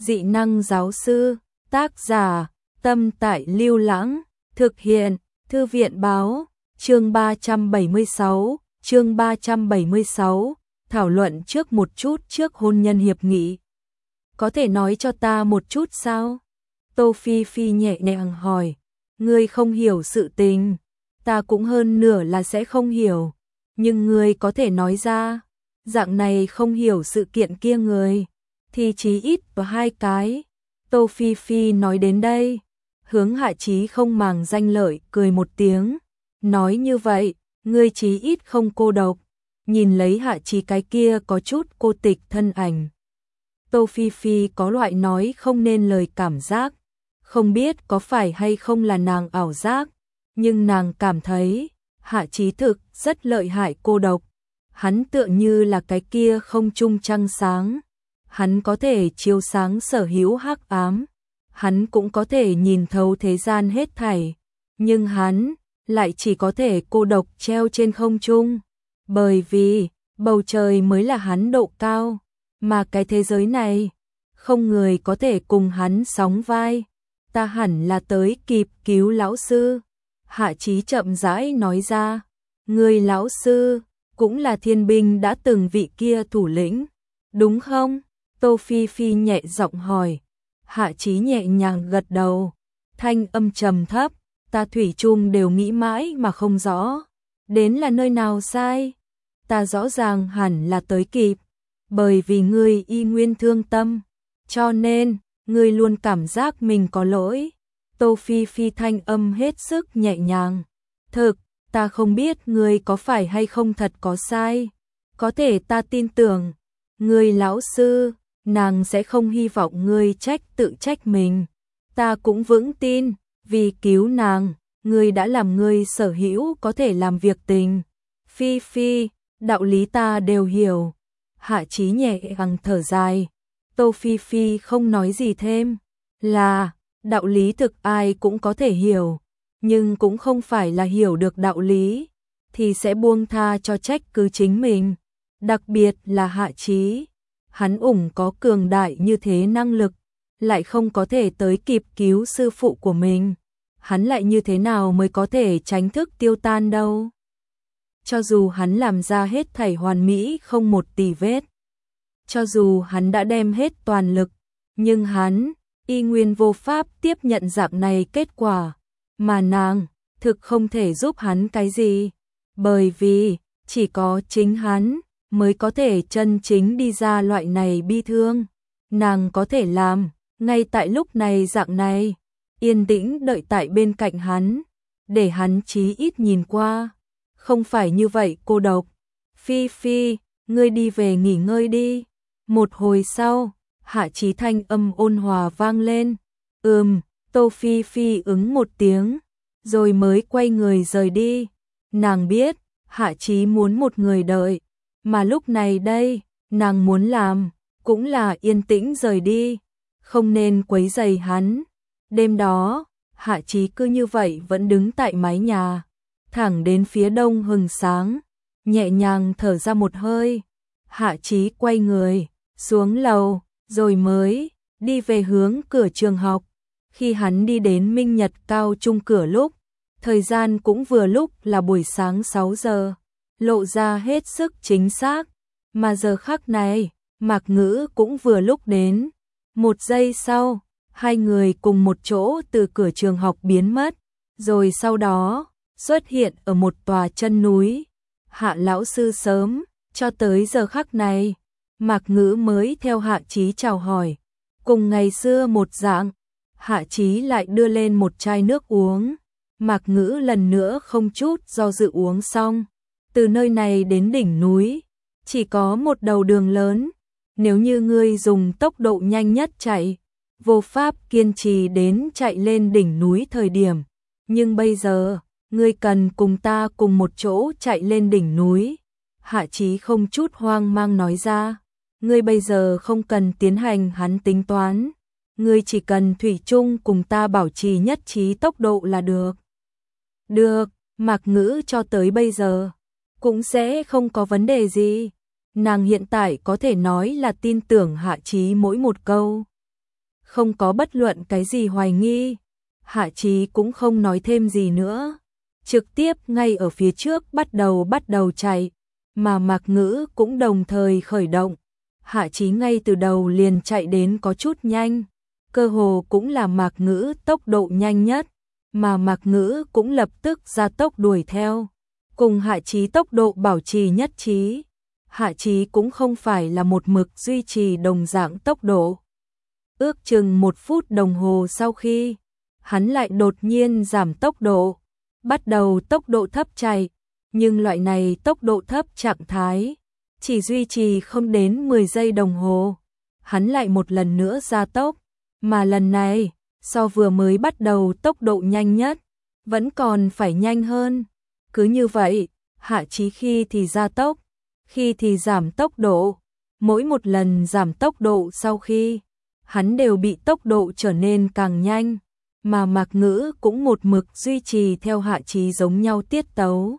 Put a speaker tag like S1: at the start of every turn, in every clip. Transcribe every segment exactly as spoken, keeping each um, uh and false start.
S1: Dị năng giáo sư, tác giả, Tâm Tại Lưu Lãng, thực hiện, Thư viện báo, chương ba trăm bảy mươi sáu, chương ba trăm bảy mươi sáu, thảo luận trước một chút trước hôn nhân hiệp nghị. Có thể nói cho ta một chút sao? Tô Phi Phi nhẹ nhàng hỏi, ngươi không hiểu sự tình, ta cũng hơn nửa là sẽ không hiểu, nhưng ngươi có thể nói ra, dạng này không hiểu sự kiện kia người, thì chí ít vào hai cái. Tô Phi Phi nói đến đây, hướng Hạ Chí không màng danh lợi cười một tiếng, nói như vậy, ngươi chí ít không cô độc, nhìn lấy Hạ Chí cái kia có chút cô tịch thân ảnh. Tô Phi Phi có loại nói không nên lời cảm giác, không biết có phải hay không là nàng ảo giác, nhưng nàng cảm thấy, Hạ Chí thực rất lợi hại cô độc, hắn tựa như là cái kia không trung trăng sáng, hắn có thể chiếu sáng sở hữu hắc ám, hắn cũng có thể nhìn thấu thế gian hết thảy, nhưng hắn lại chỉ có thể cô độc treo trên không trung, bởi vì bầu trời mới là hắn độ cao, mà cái thế giới này không người có thể cùng hắn sóng vai. Ta hẳn là tới kịp cứu lão sư. Hạ Chí chậm rãi nói ra, người lão sư cũng là thiên binh đã từng vị kia thủ lĩnh, đúng không? Tô Phi Phi nhẹ giọng hỏi. Hạ Chí nhẹ nhàng gật đầu, thanh âm trầm thấp, ta thủy chung đều nghĩ mãi mà không rõ, đến là nơi nào sai? Ta rõ ràng hẳn là tới kịp, bởi vì ngươi y nguyên thương tâm, cho nên ngươi luôn cảm giác mình có lỗi. Tô Phi Phi thanh âm hết sức nhẹ nhàng, thực, ta không biết ngươi có phải hay không thật có sai, có thể ta tin tưởng, ngươi lão sư, nàng sẽ không hy vọng ngươi trách tự trách mình, ta cũng vững tin, vì cứu nàng, ngươi đã làm ngươi sở hữu có thể làm việc tình. Phi Phi, đạo lý ta đều hiểu. Hạ Chí nhẹ nhàng thở dài. Tô Phi Phi không nói gì thêm, là, đạo lý thực ai cũng có thể hiểu, nhưng cũng không phải là hiểu được đạo lý, thì sẽ buông tha cho trách cứ chính mình, đặc biệt là Hạ Chí. Hắn ủng có cường đại như thế năng lực, lại không có thể tới kịp cứu sư phụ của mình, hắn lại như thế nào mới có thể tránh thức tiêu tan đâu. Cho dù hắn làm ra hết thảy hoàn mỹ không một tì vết, cho dù hắn đã đem hết toàn lực, nhưng hắn y nguyên vô pháp tiếp nhận dạng này kết quả, mà nàng thực không thể giúp hắn cái gì, bởi vì chỉ có chính hắn mới có thể chân chính đi ra loại này bi thương. Nàng có thể làm, ngay tại lúc này dạng này, yên tĩnh đợi tại bên cạnh hắn, để hắn chí ít nhìn qua, không phải như vậy cô độc. Phi Phi, ngươi đi về nghỉ ngơi đi. Một hồi sau, Hạ Chí thanh âm ôn hòa vang lên. Ừm, Tô Phi Phi ứng một tiếng, rồi mới quay người rời đi. Nàng biết, Hạ Chí muốn một người đợi, mà lúc này đây, nàng muốn làm, cũng là yên tĩnh rời đi, không nên quấy rầy hắn. Đêm đó, Hạ Chí cứ như vậy vẫn đứng tại mái nhà, thẳng đến phía đông hừng sáng, nhẹ nhàng thở ra một hơi. Hạ Chí quay người, xuống lầu, rồi mới đi về hướng cửa trường học. Khi hắn đi đến Minh Nhật Cao Trung cửa lúc, thời gian cũng vừa lúc là buổi sáng sáu giờ, lộ ra hết sức chính xác, mà giờ khắc này, Mạc Ngữ cũng vừa lúc đến. Một giây sau, hai người cùng một chỗ từ cửa trường học biến mất, rồi sau đó xuất hiện ở một tòa chân núi. Hạ lão sư sớm, cho tới giờ khắc này, Mạc Ngữ mới theo Hạ Chí chào hỏi, cùng ngày xưa một dạng. Hạ Chí lại đưa lên một chai nước uống, Mạc Ngữ lần nữa không chút do dự uống xong. Từ nơi này đến đỉnh núi, chỉ có một đầu đường lớn, nếu như ngươi dùng tốc độ nhanh nhất chạy, vô pháp kiên trì đến chạy lên đỉnh núi thời điểm, nhưng bây giờ, ngươi cần cùng ta cùng một chỗ chạy lên đỉnh núi. Hạ Chí không chút hoang mang nói ra, ngươi bây giờ không cần tiến hành hắn tính toán, ngươi chỉ cần thủy chung cùng ta bảo trì nhất trí tốc độ là được. Được, Mạc Ngữ cho tới bây giờ cũng sẽ không có vấn đề gì. Nàng hiện tại có thể nói là tin tưởng Hạ Chí mỗi một câu. không có bất luận cái gì hoài nghi. Hạ Chí cũng không nói thêm gì nữa, trực tiếp ngay ở phía trước bắt đầu bắt đầu chạy, mà Mạc Ngữ cũng đồng thời khởi động. Hạ Chí ngay từ đầu liền chạy đến có chút nhanh, cơ hồ cũng là Mạc Ngữ tốc độ nhanh nhất, mà Mạc Ngữ cũng lập tức ra tốc đuổi theo, cùng Hạ Chí tốc độ bảo trì nhất trí. Hạ Chí cũng không phải là một mực duy trì đồng dạng tốc độ. Ước chừng một phút đồng hồ sau khi, hắn lại đột nhiên giảm tốc độ, bắt đầu tốc độ thấp chạy, nhưng loại này tốc độ thấp trạng thái chỉ duy trì không đến mười giây đồng hồ, hắn lại một lần nữa gia tốc, mà lần này, so vừa mới bắt đầu tốc độ nhanh nhất, vẫn còn phải nhanh hơn. Cứ như vậy, Hạ Chí khi thì gia tốc, khi thì giảm tốc độ, mỗi một lần giảm tốc độ sau khi, hắn đều bị tốc độ trở nên càng nhanh, mà Mạc Ngữ cũng một mực duy trì theo Hạ Chí giống nhau tiết tấu.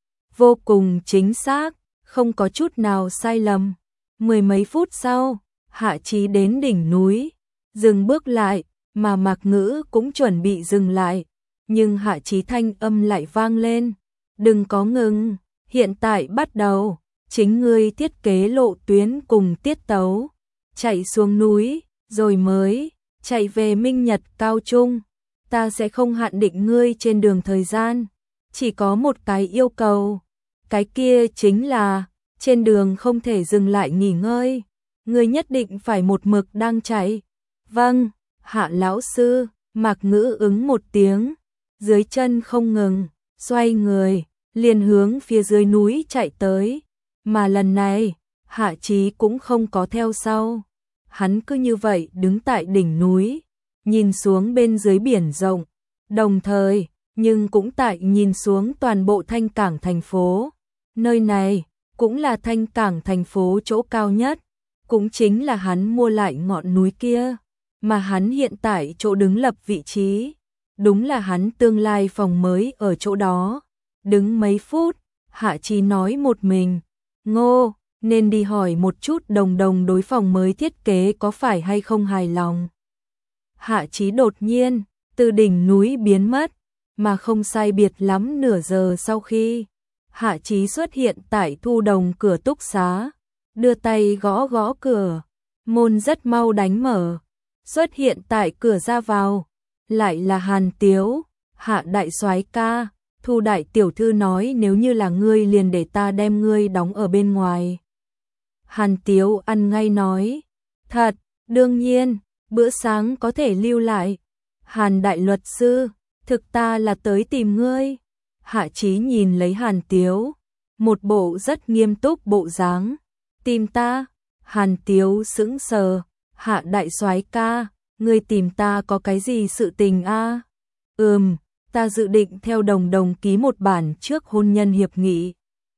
S1: Vô cùng chính xác, không có chút nào sai lầm. Mười mấy phút sau, Hạ Chí đến đỉnh núi, dừng bước lại, mà Mạc Ngữ cũng chuẩn bị dừng lại, nhưng Hạ Chí thanh âm lại vang lên, đừng có ngừng, hiện tại bắt đầu, chính ngươi thiết kế lộ tuyến cùng tiết tấu, chạy xuống núi, rồi mới chạy về Minh Nhật Cao Trung, ta sẽ không hạn định ngươi trên đường thời gian, chỉ có một cái yêu cầu, cái kia chính là trên đường không thể dừng lại nghỉ ngơi, ngươi nhất định phải một mực đang chạy. Vâng, Hạ lão sư. Mạc Ngữ ứng một tiếng, dưới chân không ngừng, xoay người, liền hướng phía dưới núi chạy tới, mà lần này, Hạ Chí cũng không có theo sau. Hắn cứ như vậy đứng tại đỉnh núi, nhìn xuống bên dưới biển rộng, đồng thời, nhưng cũng tại nhìn xuống toàn bộ Thanh Cảng thành phố. Nơi này, cũng là Thanh Cảng thành phố chỗ cao nhất, cũng chính là hắn mua lại ngọn núi kia, mà hắn hiện tại chỗ đứng lập vị trí, đúng là hắn tương lai phòng mới ở chỗ đó. Đứng mấy phút, Hạ Chí nói một mình, Ngô, nên đi hỏi một chút Đồng Đồng đối phòng mới thiết kế có phải hay không hài lòng. Hạ Chí đột nhiên, từ đỉnh núi biến mất, mà không sai biệt lắm nửa giờ sau khi, Hạ Chí xuất hiện tại Thu Đồng cửa túc xá, đưa tay gõ gõ cửa, môn rất mau đánh mở, xuất hiện tại cửa ra vào, lại là Hàn Tiếu. Hạ đại soái ca, Thu đại tiểu thư nói nếu như là ngươi liền để ta đem ngươi đóng ở bên ngoài. Hàn Tiếu ăn ngay nói, thật, đương nhiên, bữa sáng có thể lưu lại. Hàn đại luật sư, thực ta là tới tìm ngươi. Hạ Chí nhìn lấy Hàn Tiếu, một bộ rất nghiêm túc bộ dáng. Tìm ta? Hàn Tiếu sững sờ, Hạ đại soái ca, ngươi tìm ta có cái gì sự tình a? À? Ừm, ta dự định theo Đồng Đồng ký một bản trước hôn nhân hiệp nghị.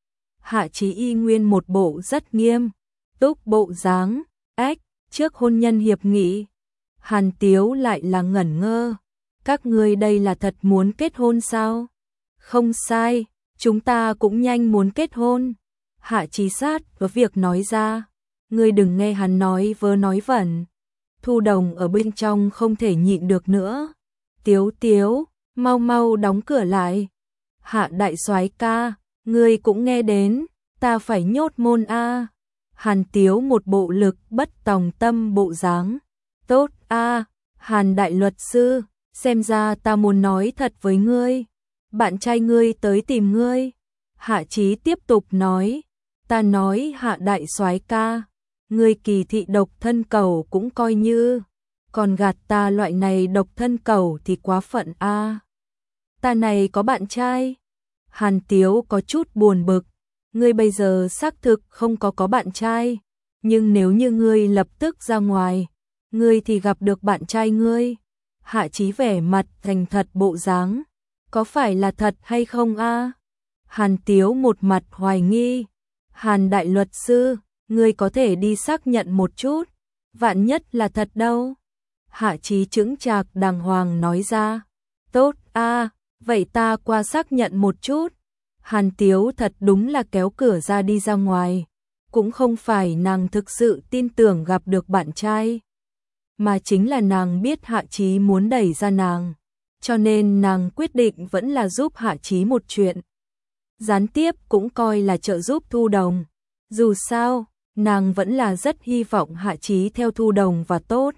S1: Hạ Chí y nguyên một bộ rất nghiêm túc bộ dáng, ếch, trước hôn nhân hiệp nghị. Hàn Tiếu lại là ngẩn ngơ, các ngươi đây là thật muốn kết hôn sao? Không sai, chúng ta cũng nhanh muốn kết hôn. Hạ Chí sát có việc nói ra, ngươi đừng nghe hắn nói vớ nói vẩn. Thu Đồng ở bên trong không thể nhịn được nữa. Tiếu Tiếu, mau mau đóng cửa lại. Hạ đại soái ca, ngươi cũng nghe đến, ta phải nhốt môn a. Hàn Tiếu một bộ lực bất tòng tâm bộ dáng. Tốt a, Hàn đại luật sư, xem ra ta muốn nói thật với ngươi. Bạn trai ngươi tới tìm ngươi. Hạ Chí tiếp tục nói, ta nói Hạ đại soái ca, ngươi kỳ thị độc thân cầu cũng coi như, còn gạt ta loại này độc thân cầu thì quá phận a. À. Ta này có bạn trai. Hàn Tiếu có chút buồn bực, ngươi bây giờ xác thực không có có bạn trai, nhưng nếu như ngươi lập tức ra ngoài, ngươi thì gặp được bạn trai ngươi. Hạ Chí vẻ mặt thành thật bộ dáng, có phải là thật hay không a? À? Hàn Tiếu một mặt hoài nghi. Hàn đại luật sư, ngươi có thể đi xác nhận một chút, vạn nhất là thật đâu. Hạ Chí chững chạc đàng hoàng nói ra, tốt a, à, vậy ta qua xác nhận một chút. Hàn Tiếu thật đúng là kéo cửa ra đi ra ngoài, cũng không phải nàng thực sự tin tưởng gặp được bạn trai. mà chính là nàng biết Hạ Chí muốn đẩy ra nàng, cho nên nàng quyết định vẫn là giúp Hạ Chí một chuyện. Gián tiếp cũng coi là trợ giúp Thu Đồng. Dù sao, nàng vẫn là rất hy vọng Hạ Chí theo Thu Đồng và tốt.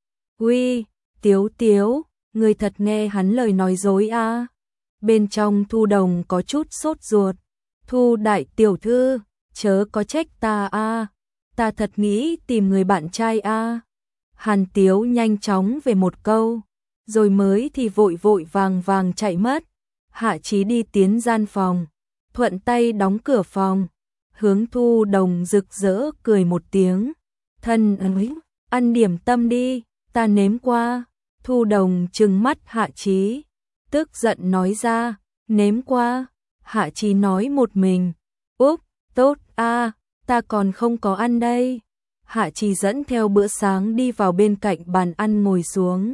S1: Uy, Tiếu Tiếu, người thật nghe hắn lời nói dối à? Bên trong Thu Đồng có chút sốt ruột. Thu đại tiểu thư, chớ có trách ta a, ta thật nghĩ tìm người bạn trai a. Hàn Tiếu nhanh chóng về một câu, rồi mới thì vội vội vàng vàng chạy mất. Hạ Chí đi tiến gian phòng, thuận tay đóng cửa phòng, hướng Thu Đồng rực rỡ cười một tiếng. Thân ơi, ăn điểm tâm đi, ta nếm qua. Thu Đồng trừng mắt Hạ Chí, tức giận nói ra, nếm qua. Hạ Chí nói một mình, úp, tốt a, ta còn không có ăn đây. Hạ Chí dẫn theo bữa sáng đi vào bên cạnh bàn ăn ngồi xuống,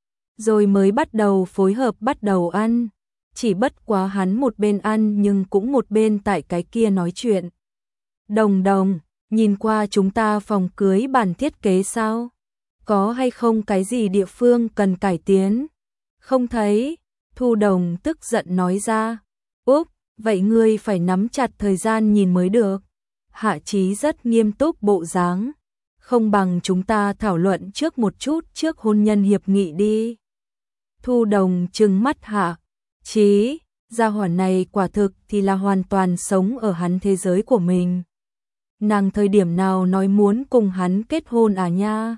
S1: rồi mới bắt đầu phối hợp bắt đầu ăn. Chỉ bất quá hắn một bên ăn nhưng cũng một bên tại cái kia nói chuyện. Đồng Đồng, nhìn qua chúng ta phòng cưới bản thiết kế sao? Có hay không cái gì địa phương cần cải tiến? Không thấy. Thu Đồng tức giận nói ra. Úp, vậy ngươi phải nắm chặt thời gian nhìn mới được. Hạ Chí rất nghiêm túc bộ dáng. Không bằng chúng ta thảo luận trước một chút trước hôn nhân hiệp nghị đi. Thu Đồng trừng mắt Hạ Chí, gia hỏa này quả thực thì là hoàn toàn sống ở hắn thế giới của mình. Nàng thời điểm nào nói muốn cùng hắn kết hôn à nha?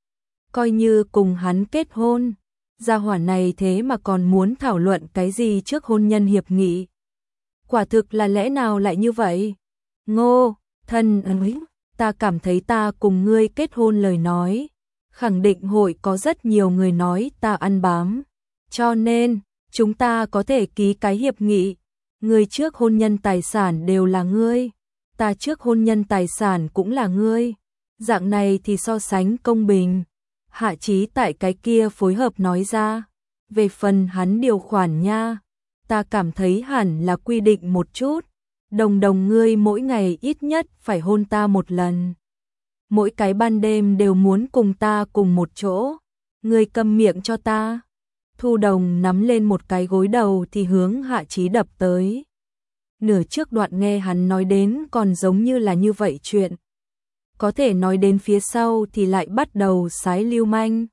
S1: Coi như cùng hắn kết hôn, gia hỏa này thế mà còn muốn thảo luận cái gì trước hôn nhân hiệp nghị. Quả thực là lẽ nào lại như vậy? Ngô, thân ơi, ta cảm thấy ta cùng ngươi kết hôn lời nói, khẳng định hội có rất nhiều người nói ta ăn bám. Cho nên, chúng ta có thể ký cái hiệp nghị, người trước hôn nhân tài sản đều là ngươi, ta trước hôn nhân tài sản cũng là ngươi. Dạng này thì so sánh công bình. Hạ Chí tại cái kia phối hợp nói ra. Về phần hắn điều khoản nha, ta cảm thấy hẳn là quy định một chút. Đồng Đồng ngươi mỗi ngày ít nhất phải hôn ta một lần. Mỗi cái ban đêm đều muốn cùng ta cùng một chỗ. Ngươi câm miệng cho ta. Thu Đồng nắm lên một cái gối đầu thì hướng Hạ Chí đập tới. Nửa trước đoạn nghe hắn nói đến còn giống như là như vậy chuyện. Có thể nói đến phía sau thì lại bắt đầu sái lưu manh.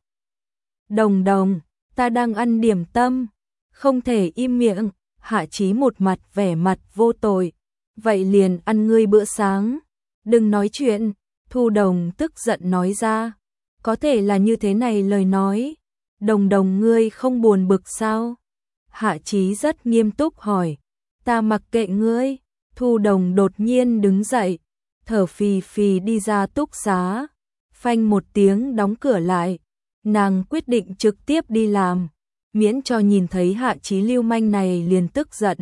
S1: Đồng Đồng, ta đang ăn điểm tâm, không thể im miệng. Hạ Chí một mặt vẻ mặt vô tội. Vậy liền ăn ngươi bữa sáng. Đừng nói chuyện. Thu Đồng tức giận nói ra. Có thể là như thế này lời nói. Đồng Đồng ngươi không buồn bực sao? Hạ Chí rất nghiêm túc hỏi. Ta mặc kệ ngươi. Thu Đồng đột nhiên đứng dậy, thở phì phì đi ra túc xá. Phanh một tiếng đóng cửa lại. Nàng quyết định trực tiếp đi làm, miễn cho nhìn thấy Hạ Chí lưu manh này liền tức giận.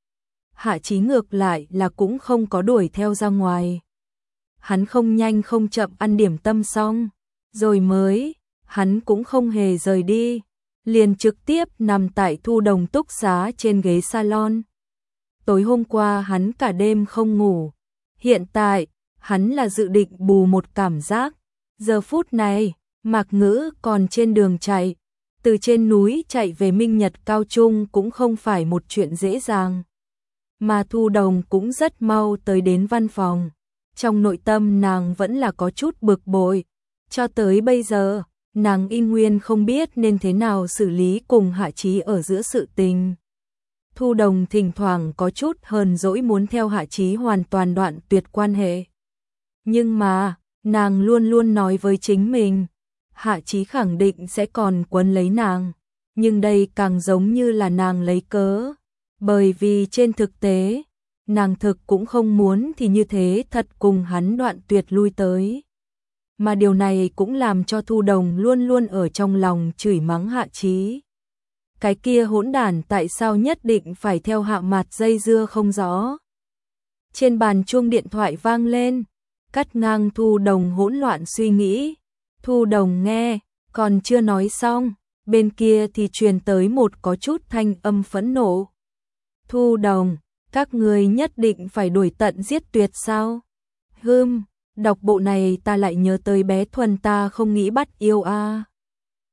S1: Hạ Chí ngược lại là cũng không có đuổi theo ra ngoài. Hắn không nhanh không chậm ăn điểm tâm xong, rồi mới, hắn cũng không hề rời đi, liền trực tiếp nằm tại Thu Đồng túc xá trên ghế salon. Tối hôm qua hắn cả đêm không ngủ, hiện tại, hắn là dự định bù một cảm giác. Giờ phút này, Mạc Ngữ còn trên đường chạy, từ trên núi chạy về Minh Nhật Cao Trung cũng không phải một chuyện dễ dàng. Mà Thu Đồng cũng rất mau tới đến văn phòng. Trong nội tâm nàng vẫn là có chút bực bội. Cho tới bây giờ, nàng y nguyên không biết nên thế nào xử lý cùng Hạ Chí ở giữa sự tình. Thu Đồng thỉnh thoảng có chút hờn dỗi muốn theo Hạ Chí hoàn toàn đoạn tuyệt quan hệ. Nhưng mà, nàng luôn luôn nói với chính mình, Hạ Chí khẳng định sẽ còn quấn lấy nàng. Nhưng đây càng giống như là nàng lấy cớ. Bởi vì trên thực tế, nàng thực cũng không muốn thì như thế thật cùng hắn đoạn tuyệt lui tới. Mà điều này cũng làm cho Thu Đồng luôn luôn ở trong lòng chửi mắng Hạ Chí. Cái kia hỗn đản tại sao nhất định phải theo Hạ Mạt dây dưa không rõ. Trên bàn chuông điện thoại vang lên, cắt ngang Thu Đồng hỗn loạn suy nghĩ. Thu Đồng nghe, còn chưa nói xong, bên kia thì truyền tới một có chút thanh âm phẫn nộ. Thu Đồng, các người nhất định phải đuổi tận giết tuyệt sao? Hừm, Đọc bộ này ta lại nhớ tới bé Thuần, ta không nghĩ bắt yêu a.